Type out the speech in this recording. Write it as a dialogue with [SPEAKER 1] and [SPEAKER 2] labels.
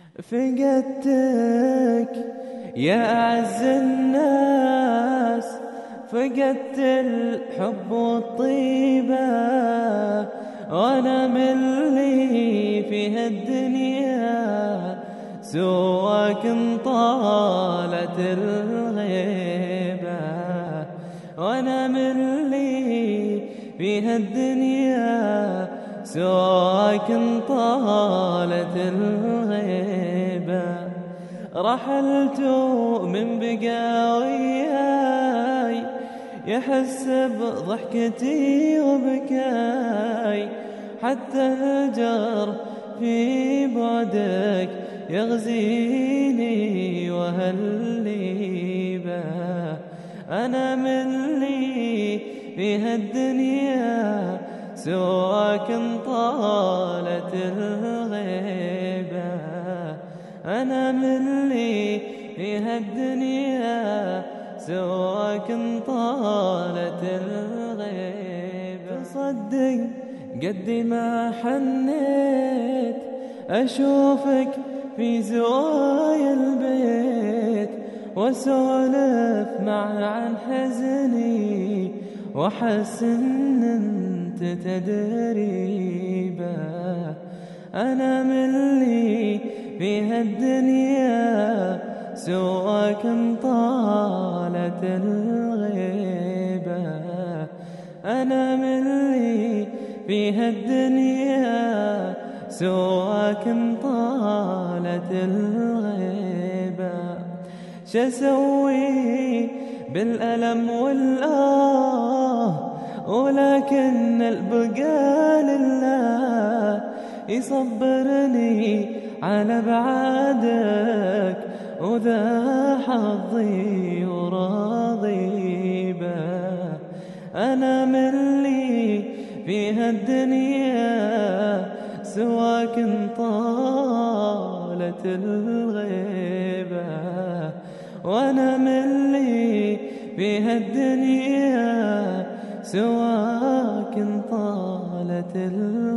[SPEAKER 1] فقدتك يا أعز الناس، فقدت الحب والطيبة، وأنا من لي في هالدنيا سواك طالت الغيبة. وأنا من لي في هالدنيا سواك طالت الغيبة. رحلت من بقاوياي يحس بضحكتي وبكاي، حتى الهجر في بعدك يغزيني وهالليبة. أنا من لي في هالدنيا سواك طالت الغيبة. أنا من لي في هالدنيا سواك طالت الغيبة. تصدق قد ما حنيت أشوفك في زوايا البيت، واسولف معه عن حزني وأحس إن أنت تدري به. أنا من لي في هالدنيا سواك طالت الغيبة. أنا من لي في هالدنيا سواك طالت الغيبة. شسوي بالألم والآه، ولكن البقاء لله يصبرني على بعادك، وذا حظي وراضي به. أنا من لي في هالدنيا سواك طالت الغيبة. وأنا من لي في هالدنيا سواك طالت الغيبة.